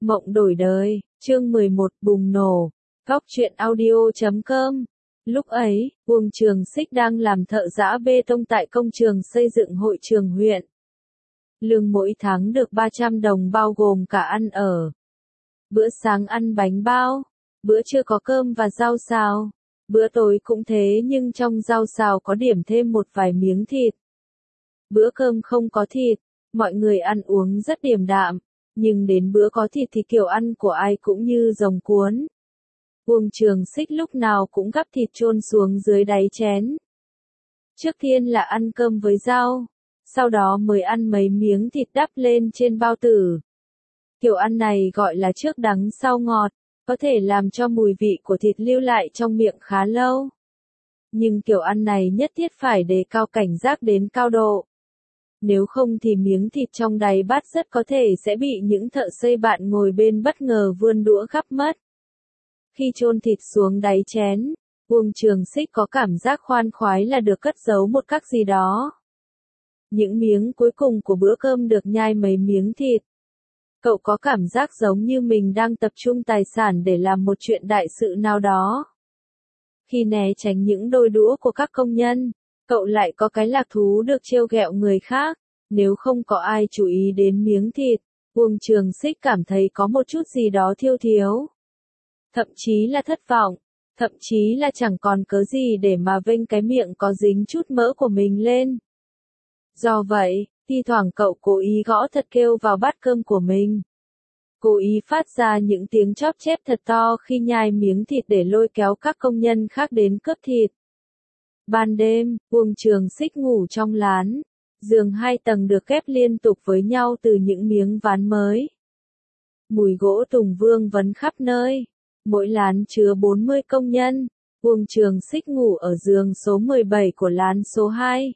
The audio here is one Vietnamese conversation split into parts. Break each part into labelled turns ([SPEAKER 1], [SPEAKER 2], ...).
[SPEAKER 1] Mộng đổi đời, chương 11 bùng nổ. Góc truyện audio.com. Lúc ấy, Uông Trường Xích đang làm thợ giã bê tông tại công trường xây dựng hội trường huyện. Lương mỗi tháng được 300 đồng bao gồm cả ăn ở. Bữa sáng ăn bánh bao, bữa trưa có cơm và rau xào, bữa tối cũng thế nhưng trong rau xào có điểm thêm một vài miếng thịt. Bữa cơm không có thịt, mọi người ăn uống rất điềm đạm. Nhưng đến bữa có thịt thì kiểu ăn của ai cũng như rồng cuốn. Uông Trường Xích lúc nào cũng gắp thịt chôn xuống dưới đáy chén. Trước tiên là ăn cơm với rau, sau đó mới ăn mấy miếng thịt đắp lên trên bao tử. Kiểu ăn này gọi là trước đắng sau ngọt, có thể làm cho mùi vị của thịt lưu lại trong miệng khá lâu. Nhưng kiểu ăn này nhất thiết phải đề cao cảnh giác đến cao độ. Nếu không thì miếng thịt trong đáy bát rất có thể sẽ bị những thợ xây bạn ngồi bên bất ngờ vươn đũa gắp mất. Khi chôn thịt xuống đáy chén, Uông Trường Xích có cảm giác khoan khoái là được cất giấu một cách gì đó. Những miếng cuối cùng của bữa cơm được nhai mấy miếng thịt. Cậu có cảm giác giống như mình đang tập trung tài sản để làm một chuyện đại sự nào đó. Khi né tránh những đôi đũa của các công nhân, cậu lại có cái lạc thú được trêu ghẹo người khác. Nếu không có ai chú ý đến miếng thịt, Uông Trường Xích cảm thấy có một chút gì đó thiếu. Thậm chí là thất vọng, thậm chí là chẳng còn cớ gì để mà vênh cái miệng có dính chút mỡ của mình lên. Do vậy, thi thoảng cậu cố ý gõ thật kêu vào bát cơm của mình. Cố ý phát ra những tiếng chóp chép thật to khi nhai miếng thịt để lôi kéo các công nhân khác đến cướp thịt. Ban đêm, Uông Trường Xích ngủ trong lán. Giường 2 tầng được ghép liên tục với nhau từ những miếng ván mới. Mùi gỗ tùng vương vấn khắp nơi. Mỗi lán chứa 40 công nhân. Uông Trường Xích ngủ ở giường số 17 của lán số 2.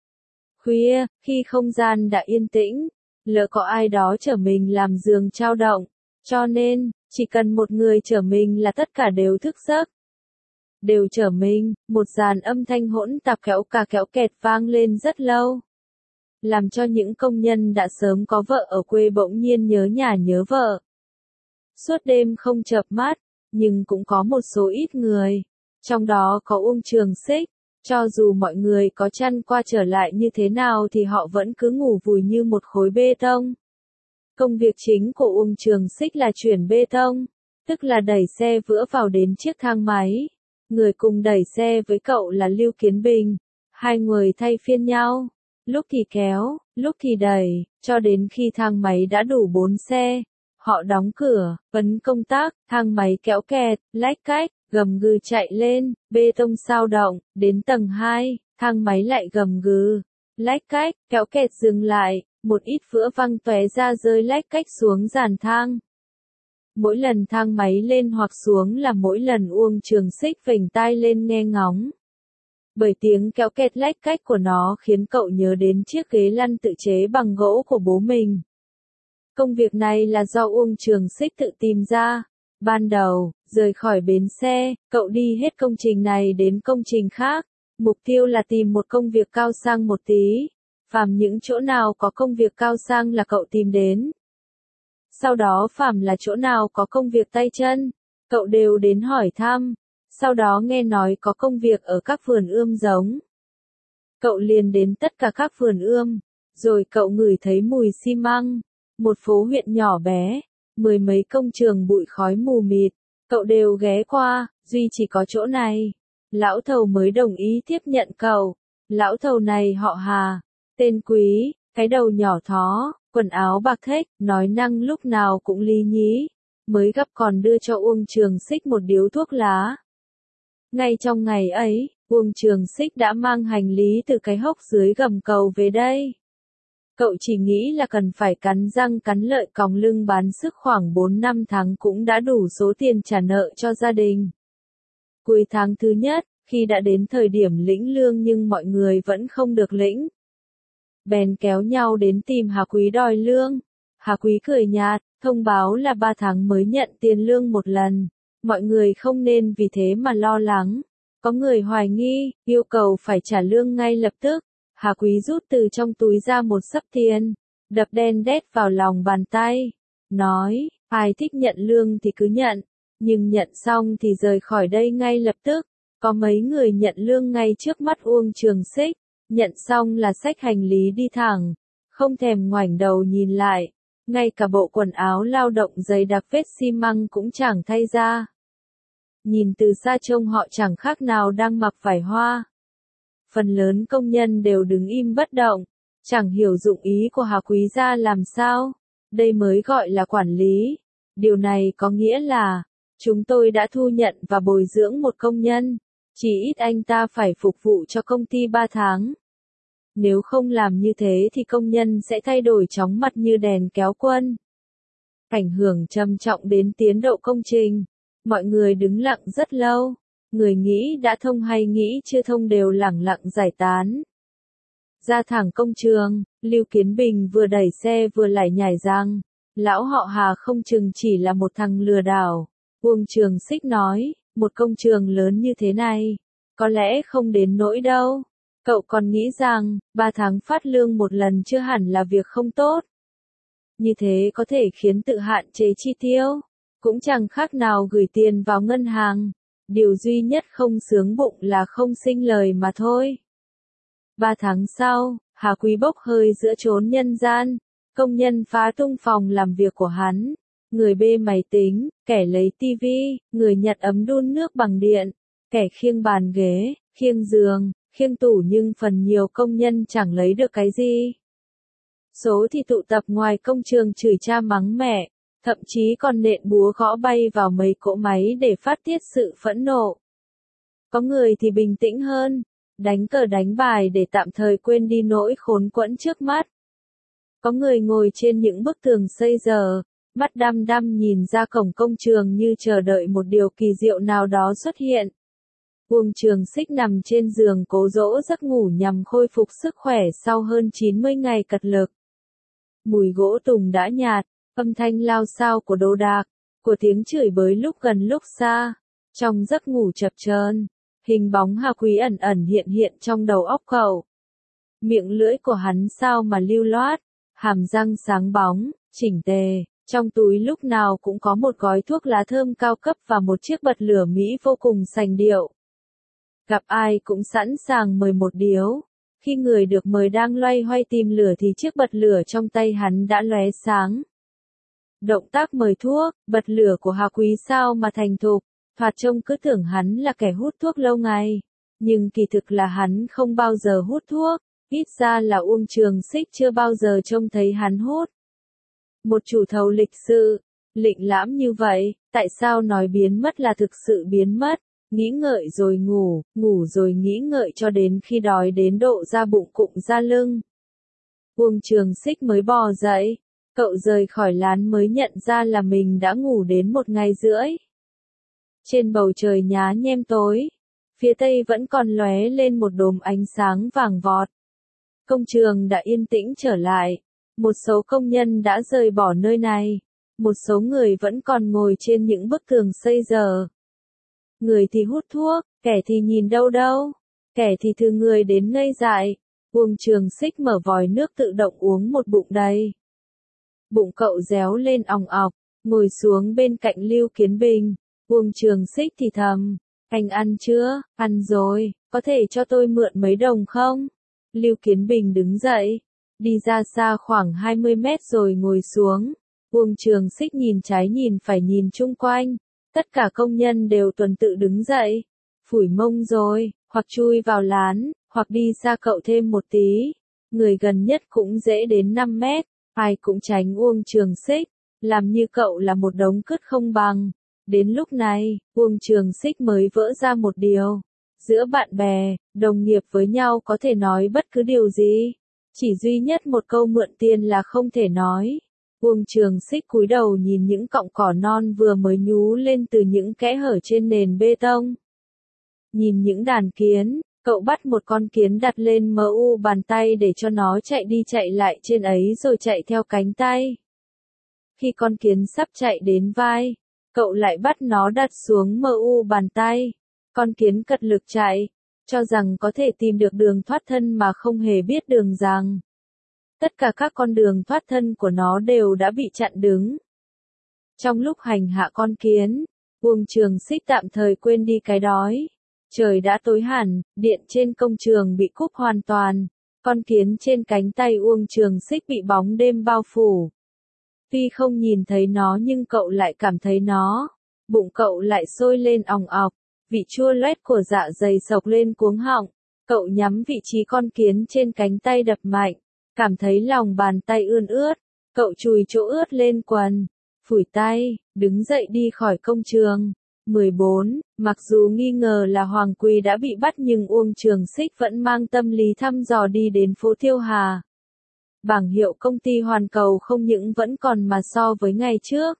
[SPEAKER 1] Khuya, khi không gian đã yên tĩnh, lỡ có ai đó chở mình làm giường chao động. Cho nên, chỉ cần một người chở mình là tất cả đều thức giấc. Đều chở mình, một dàn âm thanh hỗn tạp kéo cà kéo kẹt vang lên rất lâu. Làm cho những công nhân đã sớm có vợ ở quê bỗng nhiên nhớ nhà nhớ vợ. Suốt đêm không chợp mắt, nhưng cũng có một số ít người, trong đó có Uông Trường Xích, cho dù mọi người có chăn qua trở lại như thế nào thì họ vẫn cứ ngủ vùi như một khối bê tông. Công việc chính của Uông Trường Xích là chuyển bê tông, tức là đẩy xe vữa vào đến chiếc thang máy. Người cùng đẩy xe với cậu là Lưu Kiến Bình, hai người thay phiên nhau. Lúc thì kéo, lúc thì đẩy, cho đến khi thang máy đã đủ 4 xe. Họ đóng cửa, ấn công tắc, thang máy kéo kẹt, lách cách, gầm gừ chạy lên, bê tông sao động, đến tầng 2, thang máy lại gầm gừ, lách cách, kéo kẹt dừng lại, một ít vữa văng tóe ra rơi lách cách xuống giàn thang. Mỗi lần thang máy lên hoặc xuống là mỗi lần Uông Trường Xích vểnh tai lên nghe ngóng. Bởi tiếng kéo kẹt lách cách của nó khiến cậu nhớ đến chiếc ghế lăn tự chế bằng gỗ của bố mình. Công việc này là do Uông Trường Xích tự tìm ra. Ban đầu, rời khỏi bến xe, cậu đi hết công trình này đến công trình khác. Mục tiêu là tìm một công việc cao sang một tí. Phàm những chỗ nào có công việc cao sang là cậu tìm đến. Sau đó phàm là chỗ nào có công việc tay chân, cậu đều đến hỏi thăm. Sau đó nghe nói có công việc ở các vườn ươm giống. Cậu liền đến tất cả các vườn ươm, rồi cậu ngửi thấy mùi xi măng. Một phố huyện nhỏ bé, 10 mấy công trường bụi khói mù mịt, cậu đều ghé qua, duy chỉ có chỗ này. Lão thầu mới đồng ý tiếp nhận cậu. Lão thầu này họ Hà, tên Quý, cái đầu nhỏ thó, quần áo bạc thếch, nói năng lúc nào cũng lý nhí. Mới gặp còn đưa cho Uông Trường Xích một điếu thuốc lá. Ngay trong ngày ấy, Uông Trường Xích đã mang hành lý từ cái hốc dưới gầm cầu về đây. Cậu chỉ nghĩ là cần phải cắn răng cắn lợi còng lưng bán sức khoảng 4-5 tháng cũng đã đủ số tiền trả nợ cho gia đình. Cuối tháng thứ nhất, khi đã đến thời điểm lĩnh lương nhưng mọi người vẫn không được lĩnh. Bèn kéo nhau đến tìm Hà Quý đòi lương. Hà Quý cười nhạt, thông báo là 3 tháng mới nhận tiền lương một lần. Mọi người không nên vì thế mà lo lắng. Có người hoài nghi, yêu cầu phải trả lương ngay lập tức. Hà Quý rút từ trong túi ra một xấp tiền, đập đen đét vào lòng bàn tay. Nói, Ai thích nhận lương thì cứ nhận, nhưng nhận xong thì rời khỏi đây ngay lập tức. Có mấy người nhận lương ngay trước mắt Uông Trường Xích, nhận xong là xách hành lý đi thẳng, không thèm ngoảnh đầu nhìn lại, ngay cả bộ quần áo lao động dày đặc vết xi măng cũng chẳng thay ra. Nhìn từ xa trông họ chẳng khác nào đang mặc vải hoa. Phần lớn công nhân đều đứng im bất động, chẳng hiểu dụng ý của Hà Quý gia làm sao. Đây mới gọi là quản lý. Điều này có nghĩa là, chúng tôi đã thu nhận và bồi dưỡng một công nhân, chỉ ít anh ta phải phục vụ cho công ty 3 tháng. Nếu không làm như thế thì công nhân sẽ thay đổi chóng mặt như đèn kéo quân. Ảnh hưởng trầm trọng đến tiến độ công trình. Mọi người đứng lặng rất lâu. Người nghĩ đã thông hay nghĩ chưa thông đều lẳng lặng giải tán. Ra thẳng công trường, Lưu Kiến Bình vừa đẩy xe vừa lải nhải rằng, lão họ Hà không chừng chỉ là một thằng lừa đảo. Uông Trường Xích nói, một công trường lớn như thế này, có lẽ không đến nỗi đâu. Cậu còn nghĩ rằng, 3 tháng phát lương một lần chưa hẳn là việc không tốt. Như thế có thể khiến tự hạn chế chi tiêu, cũng chẳng khác nào gửi tiền vào ngân hàng. Điều duy nhất không sướng bụng là không sinh lời mà thôi. 3 tháng sau, Hà Quý bốc hơi giữa chốn nhân gian, công nhân phá tung phòng làm việc của hắn. Người bê máy tính, kẻ lấy tivi, người nhặt ấm đun nước bằng điện, kẻ khiêng bàn ghế, khiêng giường, khiêng tủ nhưng phần nhiều công nhân chẳng lấy được cái gì. Số thì tụ tập ngoài công trường chửi cha mắng mẹ, thậm chí còn nện búa gõ bay vào mấy cỗ máy để phát tiết sự phẫn nộ. Có người thì bình tĩnh hơn, đánh cờ đánh bài để tạm thời quên đi nỗi khốn quẫn trước mắt. Có người ngồi trên những bức tường xây giờ, mắt đăm đăm nhìn ra cổng công trường như chờ đợi một điều kỳ diệu nào đó xuất hiện. Uông Trường Xích nằm trên giường cố dỗ giấc ngủ nhằm khôi phục sức khỏe sau hơn 90 ngày cật lực. Mùi gỗ tùng đã nhạt, âm thanh lao xao của đồ đạc, của tiếng chửi bới lúc gần lúc xa. Trong giấc ngủ chập chờn, hình bóng Hà Quý ẩn ẩn hiện hiện trong đầu óc cậu. Miệng lưỡi của hắn sao mà lưu loát, hàm răng sáng bóng, chỉnh tề, trong túi lúc nào cũng có một gói thuốc lá thơm cao cấp và một chiếc bật lửa Mỹ vô cùng sành điệu. Gặp ai cũng sẵn sàng mời một điếu. Khi người được mời đang loay hoay tìm lửa thì chiếc bật lửa trong tay hắn đã lóe sáng. Động tác mời thuốc, bật lửa của Hà Quý sao mà thành thục, thoạt trông cứ tưởng hắn là kẻ hút thuốc lâu ngày. Nhưng kỳ thực là hắn không bao giờ hút thuốc, ít ra là Uông Trường Xích chưa bao giờ trông thấy hắn hút. Một chủ thầu lịch sự, lịnh lãm như vậy, tại sao nói biến mất là thực sự biến mất? Nghĩ ngợi rồi ngủ, ngủ rồi nghĩ ngợi cho đến khi đói đến độ ra bụng cụm ra lưng. Uông Trường Xích mới bò dậy, cậu rời khỏi lán mới nhận ra là mình đã ngủ đến 1 ngày rưỡi. Trên bầu trời nhá nhem tối, phía tây vẫn còn lóe lên một đốm ánh sáng vàng vọt. Công trường đã yên tĩnh trở lại, một số công nhân đã rời bỏ nơi này, một số người vẫn còn ngồi trên những bức tường xây giờ. Người thì hút thuốc, kẻ thì nhìn đâu đâu, kẻ thì thư người đến ngây dại. Uông Trường Xích mở vòi nước tự động uống một bụng đầy. Bụng cậu réo lên òng ọc, ngồi xuống bên cạnh Lưu Kiến Bình. Uông Trường Xích thì thầm, anh ăn chưa? Ăn rồi, có thể cho tôi mượn mấy đồng không? Lưu Kiến Bình đứng dậy, đi ra xa khoảng 20 mét rồi ngồi xuống. Uông Trường Xích nhìn trái nhìn phải nhìn chung quanh. Tất cả công nhân đều tuần tự đứng dậy, phủi mông rồi, hoặc chui vào lán, hoặc đi xa cậu thêm một tí. Người gần nhất cũng dễ đến 5 mét, ai cũng tránh Uông Trường Xích, làm như cậu là một đống cứt không bằng. Đến lúc này, Uông Trường Xích mới vỡ ra một điều. Giữa bạn bè, đồng nghiệp với nhau có thể nói bất cứ điều gì. Chỉ duy nhất một câu mượn tiền là không thể nói. Uông Trường Xích cúi đầu nhìn những cọng cỏ non vừa mới nhú lên từ những kẽ hở trên nền bê tông. Nhìn những đàn kiến, cậu bắt một con kiến đặt lên mu bàn tay để cho nó chạy đi chạy lại trên ấy rồi chạy theo cánh tay. Khi con kiến sắp chạy đến vai, cậu lại bắt nó đặt xuống mu bàn tay. Con kiến cật lực chạy, cho rằng có thể tìm được đường thoát thân mà không hề biết đường rằng. Tất cả các con đường thoát thân của nó đều đã bị chặn đứng. Trong lúc hành hạ con kiến, Uông Trường Xích tạm thời quên đi cái đói. Trời đã tối hẳn, điện trên công trường bị cúp hoàn toàn. Con kiến trên cánh tay Uông Trường Xích bị bóng đêm bao phủ. Tuy không nhìn thấy nó nhưng cậu lại cảm thấy nó. Bụng cậu lại sôi lên òng ọc. Vị chua loét của dạ dày sộc lên cuống họng. Cậu nhắm vị trí con kiến trên cánh tay đập mạnh. Cảm thấy lòng bàn tay ươn ướt. Cậu chùi chỗ ướt lên quần. Phủi tay, đứng dậy đi khỏi công trường. 14. Mặc dù nghi ngờ là Hoàng Quỳ đã bị bắt nhưng Uông Trường Xích vẫn mang tâm lý thăm dò đi đến phố Tiêu Hà. Bảng hiệu công ty Hoàn Cầu không những vẫn còn mà so với ngày trước.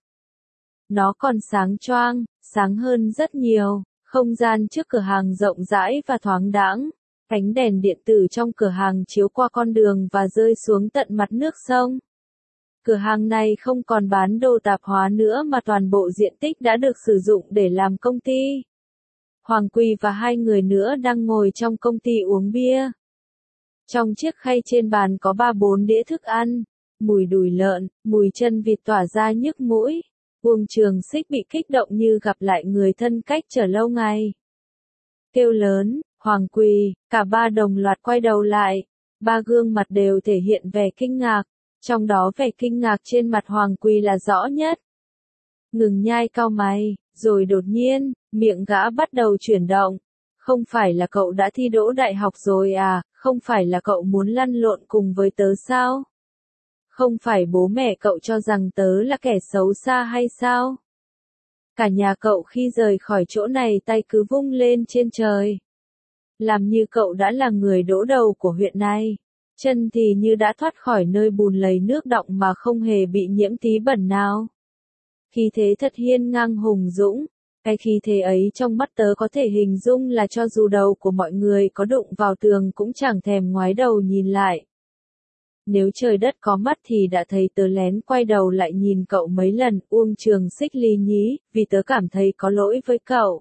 [SPEAKER 1] Nó còn sáng choang, sáng hơn rất nhiều. Không gian trước cửa hàng rộng rãi và thoáng đãng. Ánh đèn điện tử trong cửa hàng chiếu qua con đường và rơi xuống tận mặt nước sông. Cửa hàng này không còn bán đồ tạp hóa nữa mà toàn bộ diện tích đã được sử dụng để làm công ty. Hoàng Quỳ và hai người nữa đang ngồi trong công ty uống bia. Trong chiếc khay trên bàn có 3-4 đĩa thức ăn, mùi đùi lợn, mùi chân vịt tỏa ra nhức mũi. Uông Trường Xích bị kích động như gặp lại người thân cách trở lâu ngày. Kêu lớn, Hoàng Quỳ, cả ba đồng loạt quay đầu lại. Ba gương mặt đều thể hiện vẻ kinh ngạc. Trong đó vẻ kinh ngạc trên mặt Hoàng Quỳ là rõ nhất. Ngừng nhai cau mày, rồi đột nhiên, miệng gã bắt đầu chuyển động. Không phải là cậu đã thi đỗ đại học rồi à, không phải là cậu muốn lăn lộn cùng với tớ sao? Không phải bố mẹ cậu cho rằng tớ là kẻ xấu xa hay sao? Cả nhà cậu khi rời khỏi chỗ này tay cứ vung lên trên trời. Làm như cậu đã là người đỗ đầu của huyện này. Chân thì như đã thoát khỏi nơi bùn lầy nước đọng mà không hề bị nhiễm tí bẩn nào. Khí thế thật hiên ngang hùng dũng, cái khí thế ấy trong mắt tớ có thể hình dung là cho dù đầu của mọi người có đụng vào tường cũng chẳng thèm ngoái đầu nhìn lại. Nếu trời đất có mắt thì đã thấy tớ lén quay đầu lại nhìn cậu mấy lần. Uông Trường Xích lý nhí, vì tớ cảm thấy có lỗi với cậu.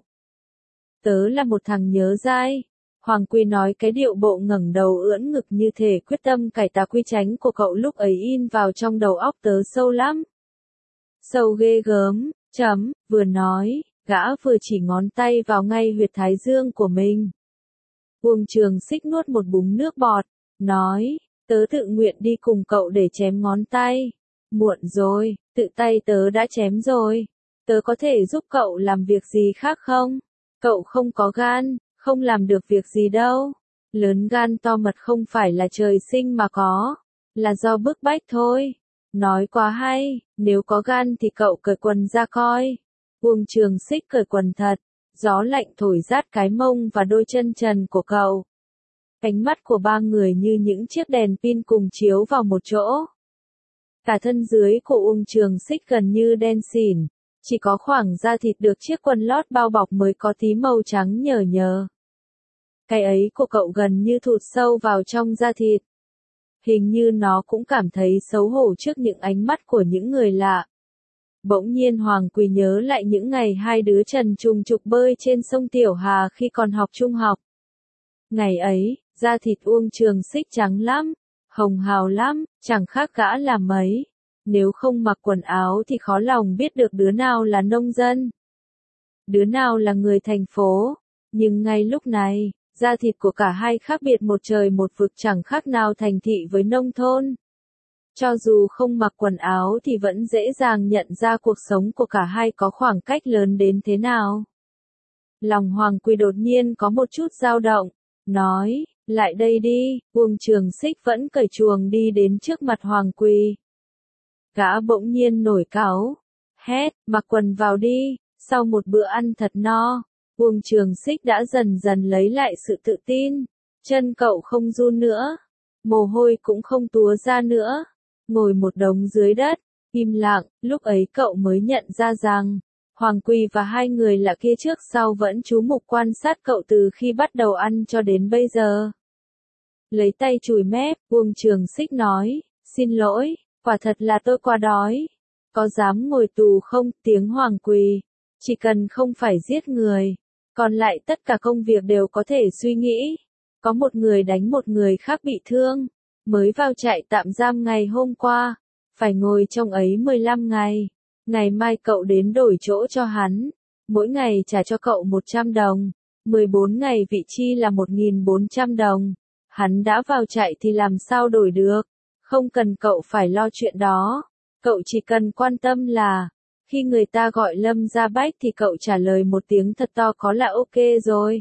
[SPEAKER 1] Tớ là một thằng nhớ dai. Hoàng Quy nói cái điệu bộ ngẩng đầu ưỡn ngực như thể quyết tâm cải tà quy chánh của cậu lúc ấy in vào trong đầu óc tớ sâu lắm. Sâu ghê gớm, vừa nói, gã vừa chỉ ngón tay vào ngay huyệt thái dương của mình. Uông Trường Xích nuốt một búng nước bọt, nói, tớ tự nguyện đi cùng cậu để chém ngón tay. Muộn rồi, tự tay tớ đã chém rồi. Tớ có thể giúp cậu làm việc gì khác không? Cậu không có gan. Không làm được việc gì đâu. Lớn gan to mật không phải là trời sinh mà có. Là do bức bách thôi. Nói quá hay, nếu có gan thì cậu cởi quần ra coi. Uông Trường Xích cởi quần thật. Gió lạnh thổi rát cái mông và đôi chân trần của cậu. Ánh mắt của ba người như những chiếc đèn pin cùng chiếu vào một chỗ. Cả thân dưới của Uông Trường Xích gần như đen xỉn. Chỉ có khoảng da thịt được chiếc quần lót bao bọc mới có tí màu trắng nhờ nhờ. Cái ấy của cậu gần như thụt sâu vào trong da thịt. Hình như nó cũng cảm thấy xấu hổ trước những ánh mắt của những người lạ. Bỗng nhiên Hoàng Quỳ nhớ lại những ngày hai đứa trần trùng trục bơi trên sông Tiểu Hà khi còn học trung học. Ngày ấy, da thịt Uông Trường Xích trắng lắm, hồng hào lắm, chẳng khác gã là mấy. Nếu không mặc quần áo thì khó lòng biết được đứa nào là nông dân, đứa nào là người thành phố. Nhưng ngay lúc này, da thịt của cả hai khác biệt một trời một vực, chẳng khác nào thành thị với nông thôn. Cho dù không mặc quần áo thì vẫn dễ dàng nhận ra cuộc sống của cả hai có khoảng cách lớn đến thế nào. Lòng Hoàng Quỳ đột nhiên có một chút dao động, nói, lại đây đi. Uông Trường Xích vẫn cởi chuồng đi đến trước mặt Hoàng Quỳ. Gã bỗng nhiên nổi cáu, hét, mặc quần vào đi. Sau một bữa ăn thật no, Uông Trường Xích đã dần dần lấy lại sự tự tin. Chân cậu không run nữa, mồ hôi cũng không túa ra nữa. Ngồi một đống dưới đất, im lặng, lúc ấy cậu mới nhận ra rằng, Hoàng Quỳ và hai người lạ kia trước sau vẫn chú mục quan sát cậu từ khi bắt đầu ăn cho đến bây giờ. Lấy tay chùi mép, Uông Trường Xích nói, xin lỗi, quả thật là tôi quá đói. Có dám ngồi tù không? Tiếng Hoàng Quỳ, chỉ cần không phải giết người, còn lại tất cả công việc đều có thể suy nghĩ. Có một người đánh một người khác bị thương, mới vào trại tạm giam ngày hôm qua, phải ngồi trong ấy 15 ngày. Ngày mai cậu đến đổi chỗ cho hắn, mỗi ngày trả cho cậu 100 đồng, 14 ngày vị chi là 1.400 đồng. Hắn đã vào trại thì làm sao đổi được, không cần cậu phải lo chuyện đó. Cậu chỉ cần quan tâm là, khi người ta gọi Lâm Gia Bách thì cậu trả lời một tiếng thật to có là ok rồi.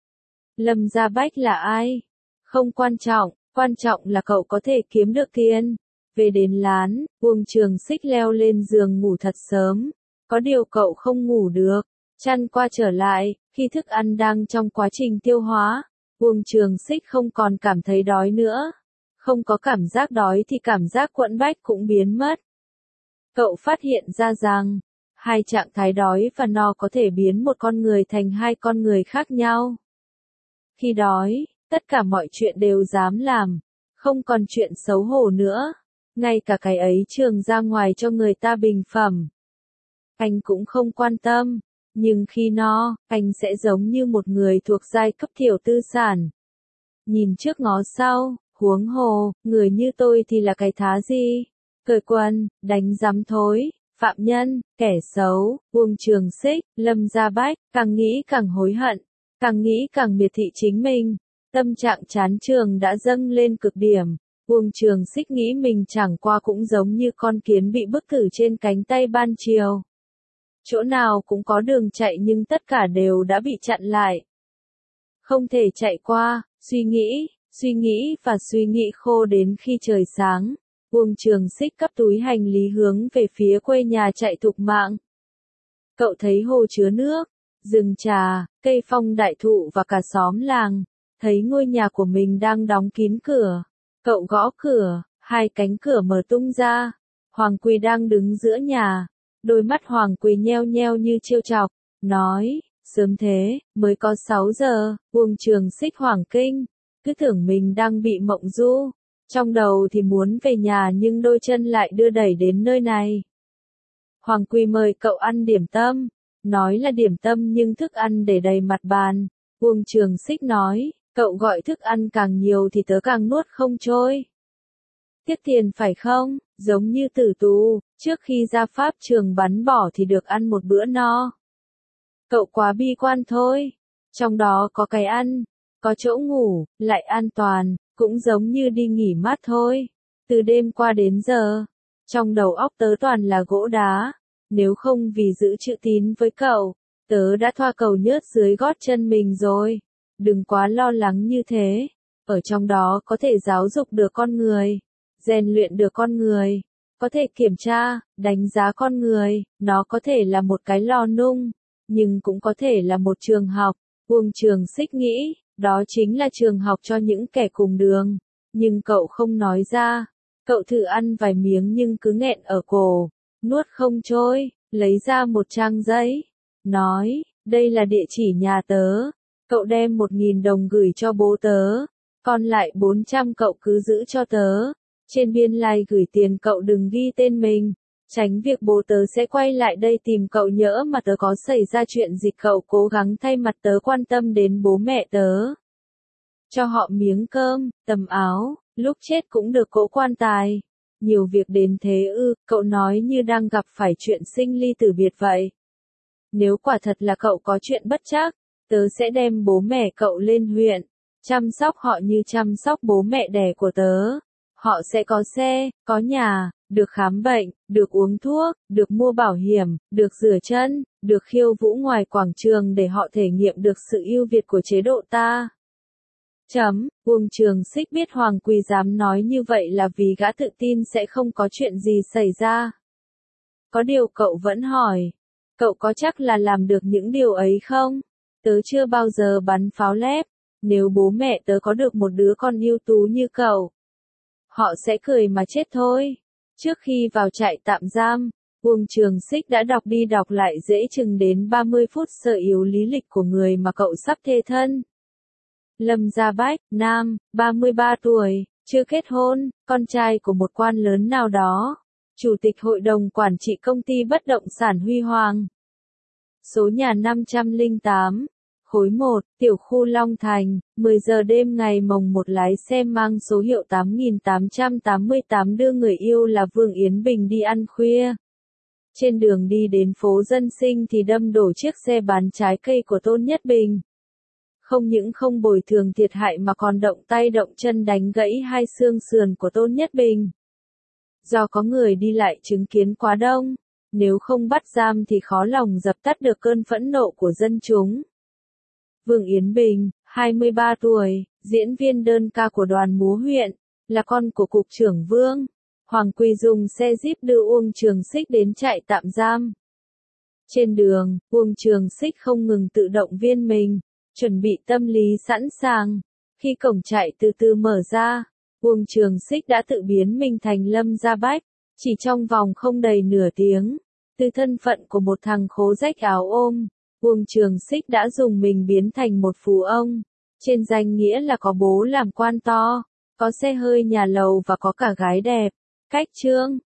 [SPEAKER 1] Lâm Gia Bách là ai? Không quan trọng là cậu có thể kiếm được tiền. Về đến lán, Uông Trường Xích leo lên giường ngủ thật sớm. Có điều cậu không ngủ được, chăn qua trở lại, khi thức ăn đang trong quá trình tiêu hóa, Uông Trường Xích không còn cảm thấy đói nữa. Không có cảm giác đói thì cảm giác quẫn bách cũng biến mất. Cậu phát hiện ra rằng, hai trạng thái đói và no có thể biến một con người thành hai con người khác nhau. Khi đói, tất cả mọi chuyện đều dám làm, không còn chuyện xấu hổ nữa. Ngay cả cái ấy trường ra ngoài cho người ta bình phẩm. Anh cũng không quan tâm, nhưng khi no, anh sẽ giống như một người thuộc giai cấp thiểu tư sản. Nhìn trước ngó sau, huống hồ, người như tôi thì là cái thá gì? Cởi quần, đánh rắm thối, phạm nhân, kẻ xấu, Uông Trường Xích, Lâm Gia Bách, càng nghĩ càng hối hận, càng nghĩ càng miệt thị chính mình. Tâm trạng chán trường đã dâng lên cực điểm. Uông Trường Xích nghĩ mình chẳng qua cũng giống như con kiến bị bức tử trên cánh tay ban chiều. Chỗ nào cũng có đường chạy nhưng tất cả đều đã bị chặn lại. Không thể chạy qua, suy nghĩ và suy nghĩ khô đến khi trời sáng. Uông Trường Xích cắp túi hành lý hướng về phía quê nhà chạy thục mạng. Cậu thấy hồ chứa nước, rừng trà, cây phong đại thụ và cả xóm làng. Thấy ngôi nhà của mình đang đóng kín cửa. Cậu gõ cửa, hai cánh cửa mở tung ra. Hoàng Quỳ đang đứng giữa nhà. Đôi mắt Hoàng Quỳ nheo nheo như trêu chọc, nói, sớm thế, mới có 6 giờ, Uông Trường Xích hoảng kinh, cứ tưởng mình đang bị mộng du. Trong đầu thì muốn về nhà nhưng đôi chân lại đưa đẩy đến nơi này. Hoàng Quỳ mời cậu ăn điểm tâm, nói là điểm tâm nhưng thức ăn để đầy mặt bàn. Uông Trường Xích nói, cậu gọi thức ăn càng nhiều thì tớ càng nuốt không trôi. Tiếc tiền phải không, giống như tử tù, trước khi ra pháp trường bắn bỏ thì được ăn một bữa no. Cậu quá bi quan thôi, trong đó có cái ăn, có chỗ ngủ, lại an toàn, cũng giống như đi nghỉ mát thôi. Từ đêm qua đến giờ, trong đầu óc tớ toàn là gỗ đá, nếu không vì giữ chữ tín với cậu, tớ đã thoa cầu nhớt dưới gót chân mình rồi. Đừng quá lo lắng như thế, ở trong đó có thể giáo dục được con người, rèn luyện được con người, có thể kiểm tra, đánh giá con người, nó có thể là một cái lò nung, nhưng cũng có thể là một trường học. Uông Trường Xích nghĩ, đó chính là trường học cho những kẻ cùng đường, nhưng cậu không nói ra. Cậu thử ăn vài miếng nhưng cứ nghẹn ở cổ, nuốt không trôi, lấy ra một trang giấy, nói, đây là địa chỉ nhà tớ. Cậu đem 1.000 đồng gửi cho bố tớ, còn lại 400 cậu cứ giữ cho tớ. Trên biên lai gửi tiền cậu đừng ghi tên mình, tránh việc bố tớ sẽ quay lại đây tìm cậu nhỡ mà tớ có xảy ra chuyện gì cậu cố gắng thay mặt tớ quan tâm đến bố mẹ tớ. Cho họ miếng cơm, tầm áo, lúc chết cũng được cỗ quan tài. Nhiều việc đến thế ư, cậu nói như đang gặp phải chuyện sinh ly tử biệt vậy. Nếu quả thật là cậu có chuyện bất trắc, tớ sẽ đem bố mẹ cậu lên huyện, chăm sóc họ như chăm sóc bố mẹ đẻ của tớ. Họ sẽ có xe, có nhà, được khám bệnh, được uống thuốc, được mua bảo hiểm, được rửa chân, được khiêu vũ ngoài quảng trường để họ thể nghiệm được sự ưu việt của chế độ ta. Uông Trường Xích biết Hoàng Quỳ dám nói như vậy là vì gã tự tin sẽ không có chuyện gì xảy ra. Có điều cậu vẫn hỏi, cậu có chắc là làm được những điều ấy không? Tớ chưa bao giờ bắn pháo lép, nếu bố mẹ tớ có được một đứa con ưu tú như cậu, họ sẽ cười mà chết thôi. Trước khi vào trại tạm giam, Uông Trường Xích đã đọc đi đọc lại dễ chừng đến 30 phút sơ yếu lý lịch của người mà cậu sắp thê thân. Lâm Gia Bách, nam, 33 tuổi, chưa kết hôn, con trai của một quan lớn nào đó, chủ tịch hội đồng quản trị công ty bất động sản Huy Hoàng. Số nhà 508, khối 1, tiểu khu Long Thành, 10 giờ đêm ngày mồng 1 lái xe mang số hiệu 8888 đưa người yêu là Vương Yến Bình đi ăn khuya. Trên đường đi đến phố Dân Sinh thì đâm đổ chiếc xe bán trái cây của Tôn Nhất Bình. Không những không bồi thường thiệt hại mà còn động tay động chân đánh gãy hai xương sườn của Tôn Nhất Bình. Do có người đi lại chứng kiến quá đông, nếu không bắt giam thì khó lòng dập tắt được cơn phẫn nộ của dân chúng. Vương Yến Bình, 23 tuổi, diễn viên đơn ca của đoàn múa huyện, là con của cục trưởng Vương Hoàng Quỳ dùng xe Jeep đưa Uông Trường Xích đến trại tạm giam. Trên đường, Uông Trường Xích không ngừng tự động viên mình, chuẩn bị tâm lý sẵn sàng. Khi cổng trại từ từ mở ra, Uông Trường Xích đã tự biến mình thành Lâm Gia Bách, chỉ trong vòng không đầy nửa tiếng. Từ thân phận của một thằng khố rách áo ôm, Uông Trường Xích đã dùng mình biến thành một phú ông, trên danh nghĩa là có bố làm quan to, có xe hơi nhà lầu và có cả gái đẹp. Cách chương